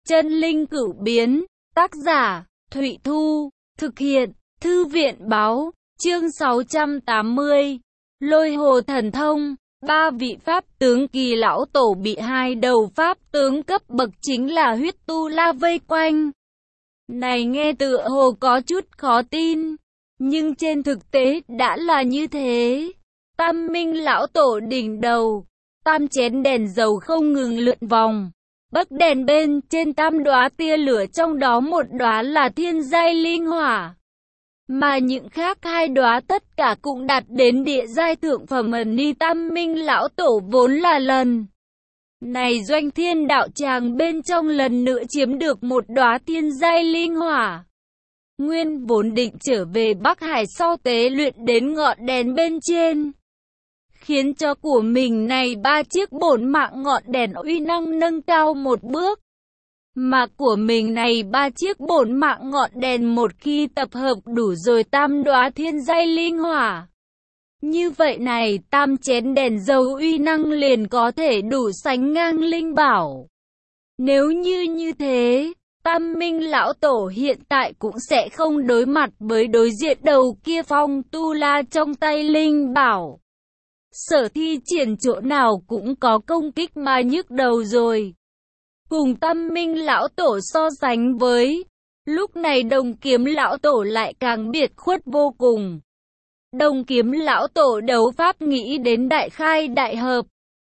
Chân linh cửu biến, tác giả, Thụy Thu, thực hiện, Thư viện báo, chương 680, Lôi hồ thần thông, ba vị pháp tướng kỳ lão tổ bị hai đầu pháp tướng cấp bậc chính là huyết tu la vây quanh. Này nghe tựa hồ có chút khó tin, nhưng trên thực tế đã là như thế. Tam minh lão tổ đỉnh đầu, tam chén đèn dầu không ngừng lượn vòng. Bấc đèn bên trên tam đóa tia lửa, trong đó một đóa là thiên giai linh hỏa, mà những khác hai đóa tất cả cũng đạt đến địa giai thượng phẩm. Ni tam minh lão tổ vốn là lần này doanh thiên đạo tràng bên trong lần nữa chiếm được một đóa thiên giai linh hỏa. Nguyên vốn định trở về Bắc Hải sau tế luyện đến ngọn đèn bên trên, khiến cho của mình này ba chiếc bổn mạng ngọn đèn uy năng nâng cao một bước. Mà của mình này ba chiếc bổn mạng ngọn đèn một khi tập hợp đủ rồi tam đóa thiên giai linh hỏa, như vậy này tam chén đèn dầu uy năng liền có thể đủ sánh ngang linh bảo. Nếu như thế, tam minh lão tổ hiện tại cũng sẽ không đối mặt với đối diện đầu kia phong tu la trong tay linh bảo. Sở thi triển chỗ nào cũng có công kích mà nhức đầu rồi. Cùng tam minh lão tổ so sánh với, lúc này đồng kiếm lão tổ lại càng biệt khuất vô cùng. Đồng kiếm lão tổ đấu pháp nghĩ đến đại khai đại hợp.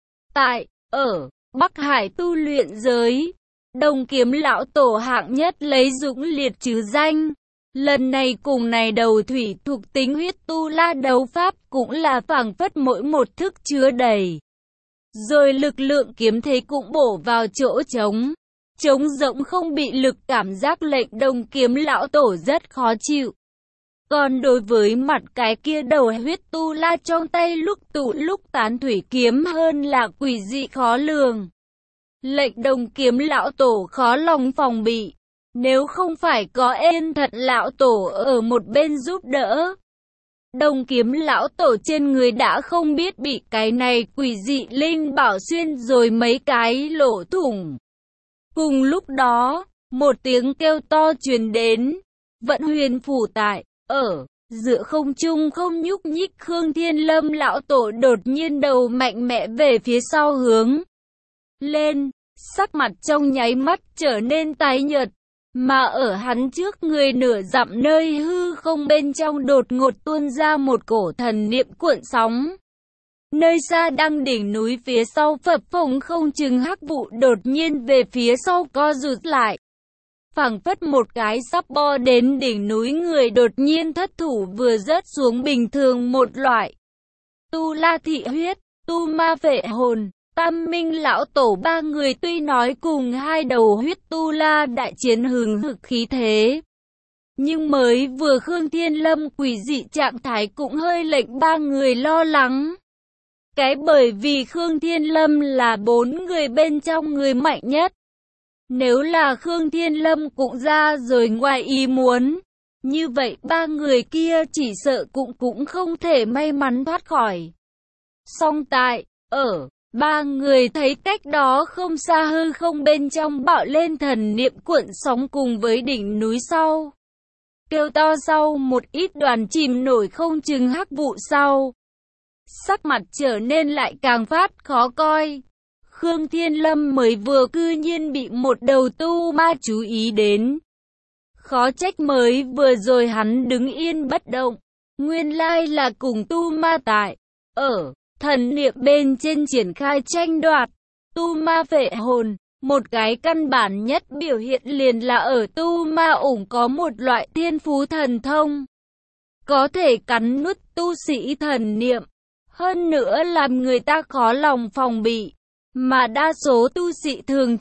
Ở Bắc Hải tu luyện giới, đồng kiếm lão tổ hạng nhất lấy dũng liệt chứ danh. Lần này cùng này đầu thủy thuộc tính huyết tu la đấu pháp cũng là phảng phất mỗi một thức chứa đầy. Rồi lực lượng kiếm thế cũng bổ vào chỗ trống rỗng không bị lực, cảm giác lệnh đồng kiếm lão tổ rất khó chịu. Còn đối với mặt cái kia đầu huyết tu la trong tay lúc tụ lúc tán thủy kiếm hơn là quỷ dị khó lường. Lệnh đồng kiếm lão tổ khó lòng phòng bị. Nếu không phải có Yên Thật lão tổ ở một bên giúp đỡ, đồng kiếm lão tổ trên người đã không biết bị cái này quỷ dị linh bảo xuyên rồi mấy cái lỗ thủng. Cùng lúc đó, một tiếng kêu to truyền đến. Vận huyền phủ tại, ở giữa không trung không nhúc nhích. Khương Thiên Lâm lão tổ đột nhiên đầu mạnh mẽ về phía sau hướng lên, sắc mặt trong nháy mắt trở nên tái nhợt. Mà ở hắn trước người nửa dặm nơi hư không bên trong đột ngột tuôn ra một cổ thần niệm cuộn sóng. Nơi xa đăng đỉnh núi phía sau phập phồng không chừng hắc vụ đột nhiên về phía sau co rụt lại. Phảng phất một cái sắp bo đến đỉnh núi người đột nhiên thất thủ vừa rớt xuống bình thường một loại. Tu la thị huyết, tu ma vệ hồn. Tam minh lão tổ ba người tuy nói cùng hai đầu huyết tu la đại chiến hừng hực khí thế, nhưng mới vừa Khương Thiên Lâm quỷ dị trạng thái cũng hơi lệnh ba người lo lắng. Cái bởi vì Khương Thiên Lâm là bốn người bên trong người mạnh nhất. Nếu là Khương Thiên Lâm cũng ra rồi ngoài ý muốn, như vậy ba người kia chỉ sợ cũng không thể may mắn thoát khỏi. Song ở ba người thấy cách đó không xa hư không bên trong bạo lên thần niệm cuộn sóng cùng với đỉnh núi sau. Kêu to sau một ít đoàn chìm nổi không chừng hắc vụ sau. Sắc mặt trở nên lại càng phát khó coi. Khương Thiên Lâm mới vừa cư nhiên bị một đầu tu ma chú ý đến. Khó trách mới vừa rồi hắn đứng yên bất động. Nguyên lai là cùng tu ma ở thần niệm bên trên triển khai tranh đoạt. Tu ma vệ hồn, một cái căn bản nhất biểu hiện liền là ở tu ma ủng có một loại thiên phú thần thông, có thể cắn nuốt tu sĩ thần niệm, hơn nữa làm người ta khó lòng phòng bị. Mà đa số tu sĩ thường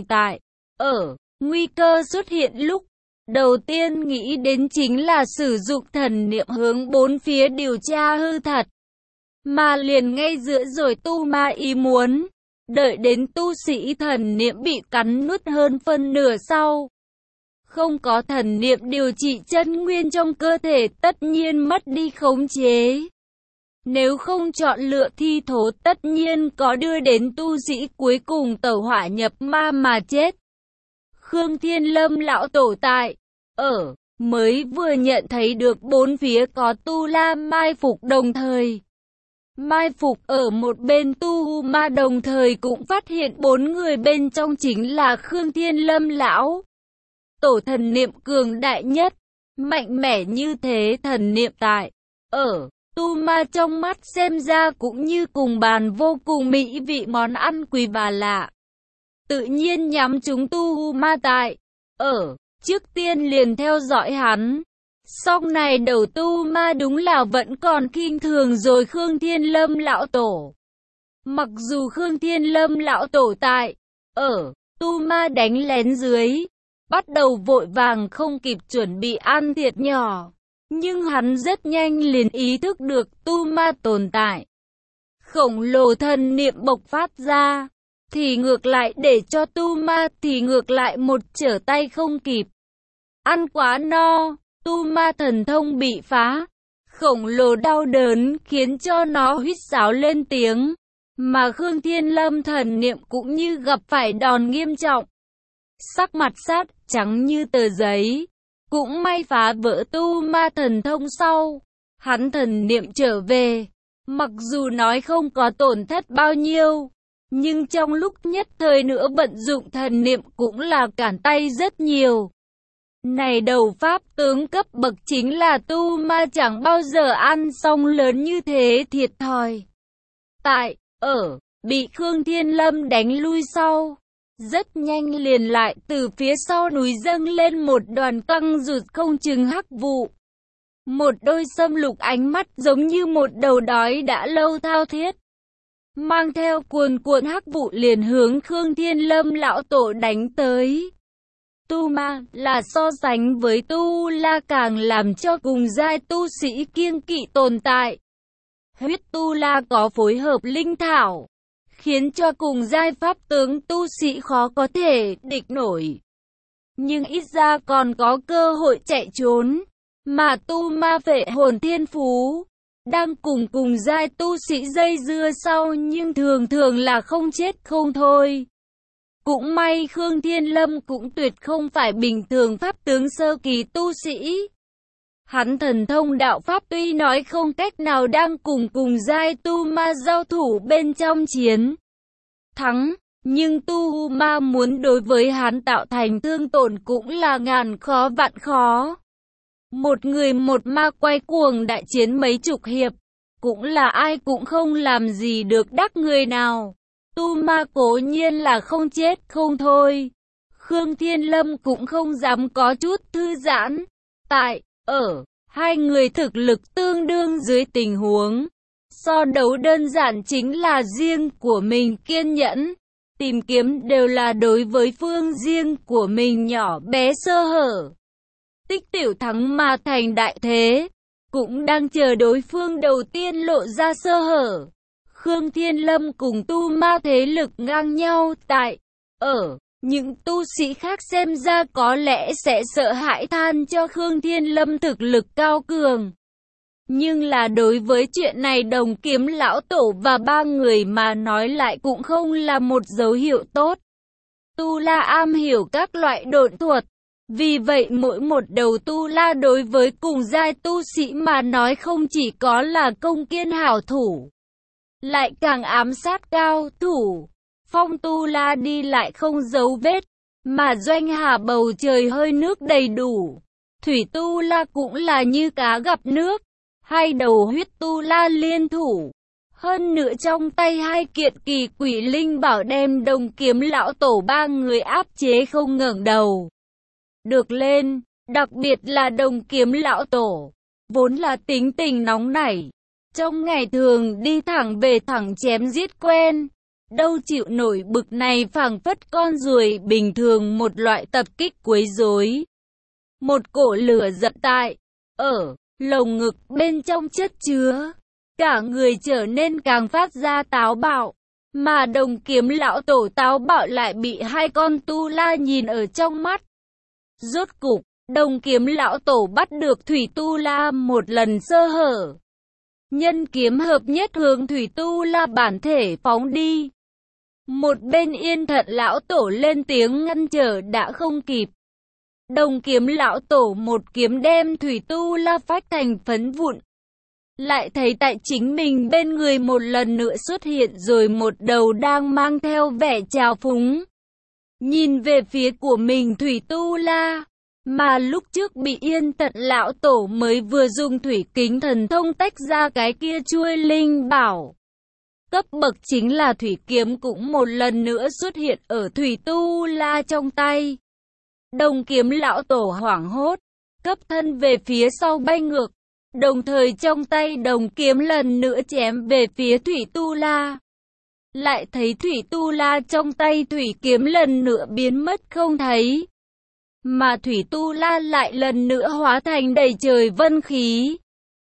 ở nguy cơ xuất hiện lúc đầu tiên nghĩ đến chính là sử dụng thần niệm hướng bốn phía điều tra hư thật. Mà liền ngay giữa rồi tu ma ý muốn, đợi đến tu sĩ thần niệm bị cắn nuốt hơn phân nửa sau. Không có thần niệm điều trị chân nguyên trong cơ thể tất nhiên mất đi khống chế. Nếu không chọn lựa thi thố tất nhiên có đưa đến tu sĩ cuối cùng tẩu hỏa nhập ma mà chết. Khương Thiên Lâm lão tổ tại, mới vừa nhận thấy được bốn phía có tu la mai phục đồng thời. Mai phục ở một bên tu ma đồng thời cũng phát hiện bốn người bên trong chính là Khương Thiên Lâm lão tổ thần niệm cường đại nhất, mạnh mẽ như thế thần niệm tại, tu ma trong mắt xem ra cũng như cùng bàn vô cùng mỹ vị món ăn quý bà lạ. Tự nhiên nhắm chúng tu ma tại, trước tiên liền theo dõi hắn. Song này đầu tu ma đúng là vẫn còn khinh thường rồi Khương Thiên Lâm lão tổ. Mặc dù Khương Thiên Lâm lão tổ tại, tu ma đánh lén dưới, bắt đầu vội vàng không kịp chuẩn bị ăn thiệt nhỏ. Nhưng hắn rất nhanh liền ý thức được tu ma tồn tại. Khổng lồ thần niệm bộc phát ra, thì ngược lại để cho tu ma thì ngược lại một trở tay không kịp. Ăn quá no, tu ma thần thông bị phá, khổng lồ đau đớn khiến cho nó huýt sáo lên tiếng. Mà Khương Thiên Lâm thần niệm cũng như gặp phải đòn nghiêm trọng. Sắc mặt sát trắng như tờ giấy. Cũng may phá vỡ tu ma thần thông sau, hắn thần niệm trở về. Mặc dù nói không có tổn thất bao nhiêu, nhưng trong lúc nhất thời nữa vận dụng thần niệm cũng là cản tay rất nhiều. Này đầu pháp tướng cấp bậc chính là tu ma chẳng bao giờ ăn xong lớn như thế thiệt thòi. Tại, bị Khương Thiên Lâm đánh lui sau. Rất nhanh liền lại từ phía sau núi dâng lên một đoàn căng rụt không chừng hắc vụ. Một đôi sâm lục ánh mắt giống như một đầu đói đã lâu thao thiết. Mang theo cuồn cuộn hắc vụ liền hướng Khương Thiên Lâm lão tổ đánh tới. Tu ma là so sánh với tu la càng làm cho cùng giai tu sĩ kiêng kỵ tồn tại. Huyết tu la có phối hợp linh thảo, khiến cho cùng giai pháp tướng tu sĩ khó có thể địch nổi. Nhưng ít ra còn có cơ hội chạy trốn. Mà tu ma vệ hồn thiên phú, đang cùng giai tu sĩ dây dưa sau nhưng thường thường là không chết không thôi. Cũng may Khương Thiên Lâm cũng tuyệt không phải bình thường pháp tướng sơ kỳ tu sĩ. Hắn thần thông đạo pháp tuy nói không cách nào đang cùng giai tu ma giao thủ bên trong chiến thắng, nhưng tu ma muốn đối với hắn tạo thành thương tổn cũng là ngàn khó vạn khó. Một người một ma quay cuồng đại chiến mấy chục hiệp, cũng là ai cũng không làm gì được đắc người nào. Tu ma cố nhiên là không chết không thôi. Khương Thiên Lâm cũng không dám có chút thư giãn. Tại, hai người thực lực tương đương dưới tình huống so đấu đơn giản chính là riêng của mình kiên nhẫn, tìm kiếm đều là đối với phương riêng của mình nhỏ bé sơ hở. Tích tiểu thắng mà thành đại thế, cũng đang chờ đối phương đầu tiên lộ ra sơ hở. Khương Thiên Lâm cùng tu ma thế lực ngang nhau tại, những tu sĩ khác xem ra có lẽ sẽ sợ hãi than cho Khương Thiên Lâm thực lực cao cường. Nhưng là đối với chuyện này Đồng Kiếm lão tổ và ba người mà nói lại cũng không là một dấu hiệu tốt. Tu la am hiểu các loại độn thuật. Vì vậy mỗi một đầu tu la đối với cùng giai tu sĩ mà nói không chỉ có là công kiên hảo thủ, lại càng ám sát cao thủ. Phong tu la đi lại không dấu vết, mà doanh hà bầu trời hơi nước đầy đủ. Thủy tu la cũng là như cá gặp nước. Hai đầu huyết tu la liên thủ. Hơn nữa trong tay hai kiện kỳ quỷ linh bảo đem Đồng Kiếm lão tổ ba người áp chế không ngẩng đầu được lên. Đặc biệt là Đồng Kiếm lão tổ, vốn là tính tình nóng nảy, trong ngày thường đi thẳng về thẳng chém giết quen, đâu chịu nổi bực này phảng phất con ruồi bình thường một loại tập kích quấy rối. Một cổ lửa giận tại, lồng ngực bên trong chất chứa, cả người trở nên càng phát ra táo bạo, mà Đồng Kiếm lão tổ táo bạo lại bị hai con tu la nhìn ở trong mắt. Rốt cục, Đồng Kiếm lão tổ bắt được Thủy tu la một lần sơ hở. Nhân kiếm hợp nhất hướng Thủy tu la bản thể phóng đi. Một bên Yên Thận lão tổ lên tiếng ngăn trở đã không kịp. Đồng Kiếm lão tổ một kiếm đem Thủy Tu La phách thành phấn vụn. Lại thấy tại chính mình bên người một lần nữa xuất hiện rồi một đầu đang mang theo vẻ trào phúng. Nhìn về phía của mình Thủy Tu La, mà lúc trước bị Yên Thận lão tổ mới vừa dùng thủy kính thần thông tách ra cái kia chuôi linh bảo. Cấp bậc chính là thủy kiếm cũng một lần nữa xuất hiện ở Thủy Tu La trong tay. Đồng Kiếm lão tổ hoảng hốt, cấp thân về phía sau bay ngược, đồng thời trong tay đồng kiếm lần nữa chém về phía Thủy Tu La. Lại thấy Thủy Tu La trong tay thủy kiếm lần nữa biến mất không thấy. Mà Thủy Tu La lại lần nữa hóa thành đầy trời vân khí.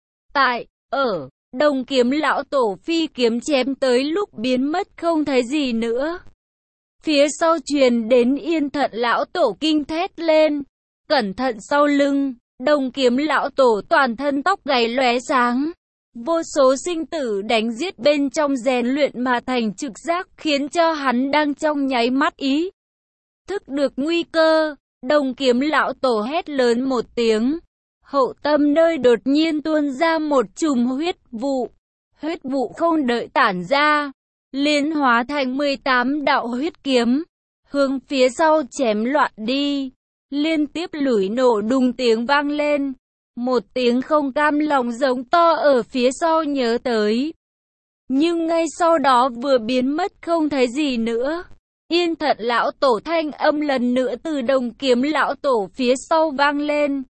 Đồng Kiếm lão tổ phi kiếm chém tới lúc biến mất không thấy gì nữa. Phía sau truyền đến Yên Thận lão tổ kinh thét lên. Cẩn thận sau lưng, Đồng Kiếm lão tổ toàn thân tóc gáy lóe sáng. Vô số sinh tử đánh giết bên trong rèn luyện mà thành trực giác khiến cho hắn đang trong nháy mắt ý thức được nguy cơ. Đồng Kiếm lão tổ hét lớn một tiếng. Hậu tâm nơi đột nhiên tuôn ra một chùm huyết vụ. Huyết vụ không đợi tản ra, liền hóa thành 18 đạo huyết kiếm, hướng phía sau chém loạn đi. Liên tiếp lủi nổ đùng tiếng vang lên. Một tiếng không cam lòng giống to ở phía sau nhớ tới. Nhưng ngay sau đó vừa biến mất không thấy gì nữa. Yên Thận lão tổ thanh âm lần nữa từ Đồng Kiếm lão tổ phía sau vang lên.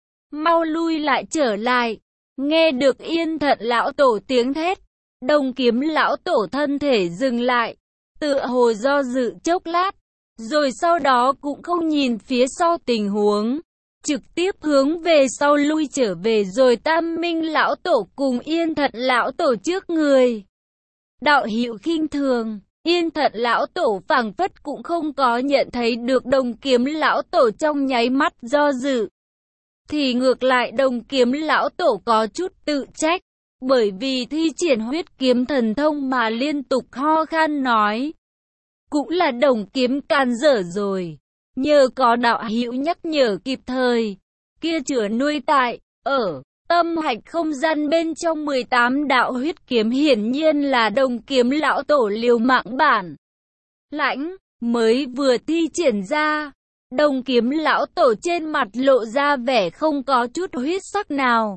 Mau lui lại trở lại. Nghe được Yên Thận lão tổ tiếng thét, Đồng Kiếm lão tổ thân thể dừng lại, tựa hồ do dự chốc lát, rồi sau đó cũng không nhìn phía sau tình huống, trực tiếp hướng về sau lui trở về rồi Tam Minh lão tổ cùng Yên Thận lão tổ trước người. Đạo hữu khinh thường, Yên Thận lão tổ phảng phất cũng không có nhận thấy được Đồng Kiếm lão tổ trong nháy mắt do dự. Thì ngược lại Đồng Kiếm lão tổ có chút tự trách, bởi vì thi triển huyết kiếm thần thông mà liên tục ho khan nói. Cũng là Đồng Kiếm can dở rồi, nhờ có đạo hữu nhắc nhở kịp thời, kia chữa nuôi tại, tâm hạch không gian bên trong 18 đạo huyết kiếm hiển nhiên là Đồng Kiếm lão tổ liều mạng bản lãnh, mới vừa thi triển ra. Đồng Kiếm lão tổ trên mặt lộ ra vẻ không có chút huyết sắc nào.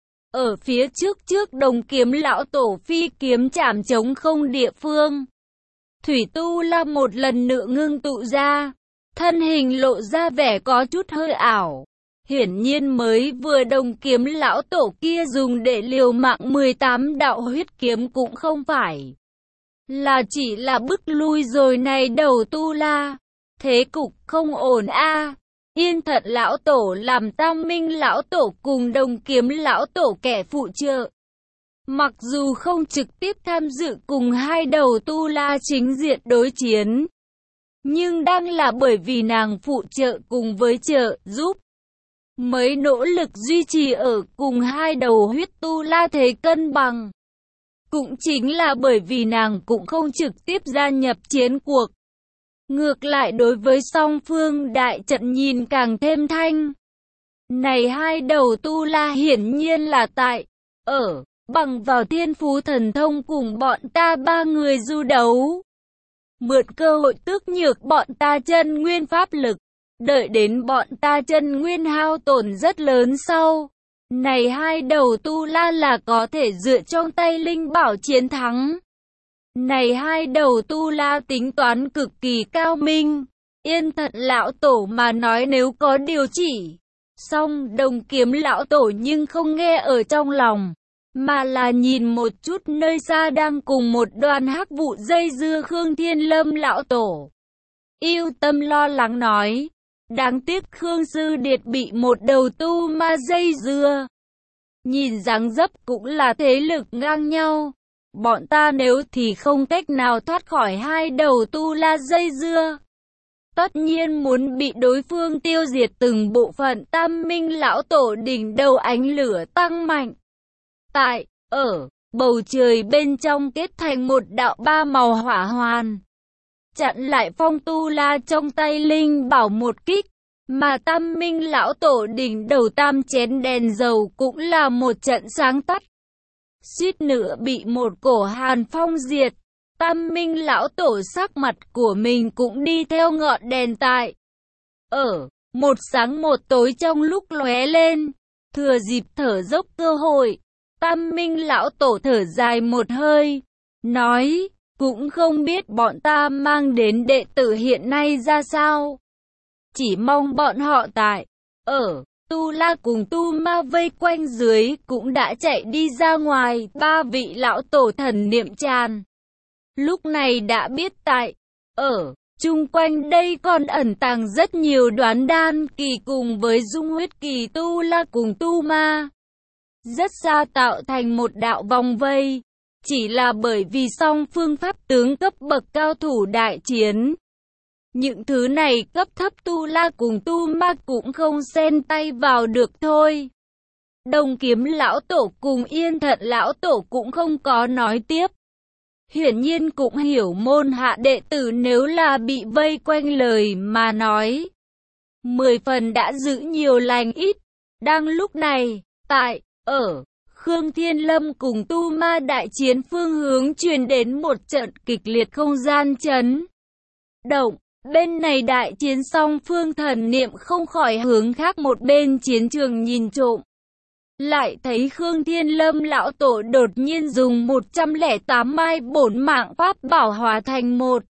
Ở phía trước Đồng Kiếm lão tổ phi kiếm chạm trống không địa phương. Thủy Tu La một lần nữa ngưng tụ ra, thân hình lộ ra vẻ có chút hơi ảo. Hiển nhiên mới vừa Đồng Kiếm lão tổ kia dùng để liều mạng 18 đạo huyết kiếm cũng không phải là chỉ là bức lui rồi này đầu Tu La. Thế cục không ổn a. Yên Thận lão tổ làm Tam Minh lão tổ cùng Đồng Kiếm lão tổ kẻ phụ trợ. Mặc dù không trực tiếp tham dự cùng hai đầu Tu La chính diện đối chiến, nhưng đang là bởi vì nàng phụ trợ cùng với trợ giúp, mới nỗ lực duy trì ở cùng hai đầu huyết Tu La thế cân bằng. Cũng chính là bởi vì nàng cũng không trực tiếp gia nhập chiến cuộc. Ngược lại đối với song phương đại trận nhìn càng thêm thanh. Này hai đầu Tu La hiển nhiên là bằng vào thiên phú thần thông cùng bọn ta ba người du đấu. Mượn cơ hội tước nhược bọn ta chân nguyên pháp lực. Đợi đến bọn ta chân nguyên hao tổn rất lớn sau. Này hai đầu Tu La là có thể dựa trong tay linh bảo chiến thắng. Này hai đầu Tu La tính toán cực kỳ cao minh. Yên Thận lão tổ mà nói nếu có điều chỉ. Song Đồng Kiếm lão tổ nhưng không nghe ở trong lòng, mà là nhìn một chút nơi xa đang cùng một đoàn hắc vụ dây dưa Khương Thiên Lâm lão tổ. Yêu tâm lo lắng nói. Đáng tiếc Khương Sư Điệt bị một đầu tu ma dây dưa. Nhìn dáng dấp cũng là thế lực ngang nhau. Bọn ta nếu thì không cách nào thoát khỏi hai đầu Tu La dây dưa. Tất nhiên muốn bị đối phương tiêu diệt từng bộ phận. Tam Minh lão tổ đỉnh đầu ánh lửa tăng mạnh. Bầu trời bên trong kết thành một đạo ba màu hỏa hoàn. chặn lại phong tu la trong tay linh bảo một kích. Mà Tam Minh lão tổ đỉnh đầu tam chén đèn dầu cũng là một trận sáng tắt. Suýt nữa bị một cổ hàn phong diệt. Tam Minh lão tổ sắc mặt của mình cũng đi theo ngọn đèn tại. Ở, một sáng một tối trong lúc lóe lên. Thừa dịp thở dốc cơ hội, Tam Minh lão tổ thở dài một hơi. Nói, cũng không biết bọn ta mang đến đệ tử hiện nay ra sao. Chỉ mong bọn họ tại. Ở, Tu La cùng Tu Ma vây quanh dưới cũng đã chạy đi ra ngoài. Ba vị lão tổ thần niệm tràn. Lúc này đã biết tại. Ở, chung quanh đây còn ẩn tàng rất nhiều đoán đan kỳ cùng với dung huyết kỳ Tu La cùng Tu Ma. Rất xa tạo thành một đạo vòng vây. Chỉ là bởi vì song phương pháp tướng cấp bậc cao thủ đại chiến. Những thứ này cấp thấp Tu La cùng Tu Ma cũng không xen tay vào được thôi. Đồng Kiếm lão tổ cùng Yên Thận lão tổ cũng không có nói tiếp. Hiển nhiên cũng hiểu môn hạ đệ tử nếu là bị vây quanh lời mà nói. 10 phần đã giữ nhiều lành ít. Đang lúc này, tại, ở, Khương Thiên Lâm cùng Tu Ma đại chiến phương hướng truyền đến một trận kịch liệt không gian chấn động. Bên này đại chiến song phương thần niệm không khỏi hướng khác một bên chiến trường nhìn trộm. Lại thấy Khương Thiên Lâm lão tổ đột nhiên dùng 108 mai bổn mạng pháp bảo hóa thành một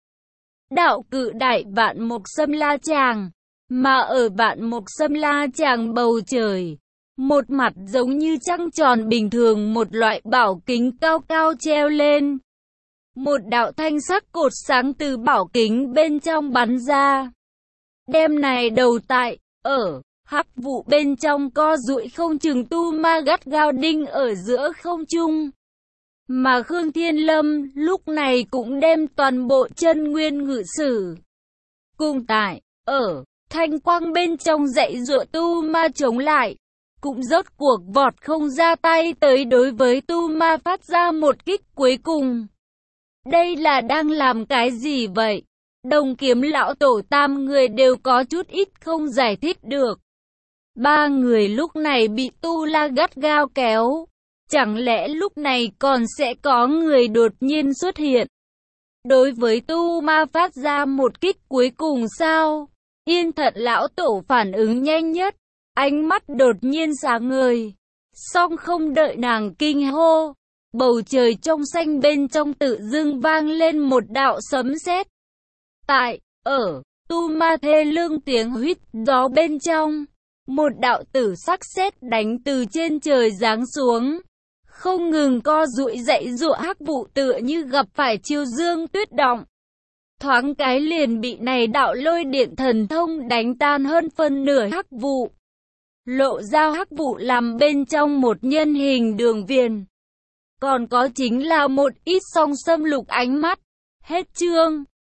đạo cự đại vạn mộc sâm la tràng. Mà ở vạn mộc sâm la tràng bầu trời, một mặt giống như trăng tròn bình thường, một loại bảo kính cao cao treo lên. Một đạo thanh sắc cột sáng từ bảo kính bên trong bắn ra. Đêm này đầu tại, ở, hắc vụ bên trong co duỗi không chừng Tu Ma gắt gao đinh ở giữa không trung. Mà Khương Thiên Lâm lúc này cũng đem toàn bộ chân nguyên ngự sử. Cùng tại, ở, thanh quang bên trong dãy dụa Tu Ma chống lại. Cũng rốt cuộc vọt không ra tay tới đối với Tu Ma phát ra một kích cuối cùng. Đây là đang làm cái gì vậy? Đồng Kiếm lão tổ tam người đều có chút ít không giải thích được. Ba người lúc này bị Tu La gắt gao kéo. Chẳng lẽ lúc này còn sẽ có người đột nhiên xuất hiện? Đối với Tu Ma phát ra một kích cuối cùng sao? Yên Thận lão tổ phản ứng nhanh nhất. Ánh mắt đột nhiên sáng ngời. Song không đợi nàng kinh hô. Bầu trời trong xanh bên trong tự dưng vang lên một đạo sấm sét. Tại, ở, Tu Ma thê lương tiếng huýt gió bên trong. Một đạo tử sắc sét đánh từ trên trời giáng xuống. Không ngừng co duỗi dãy giụa hắc vụ tựa như gặp phải chiêu dương tuyết động. Thoáng cái liền bị này đạo lôi điện thần thông đánh tan hơn phân nửa hắc vụ. Lộ ra hắc vụ làm bên trong một nhân hình đường viền. Còn có chính là một ít song xâm lục ánh mắt. Hết chương.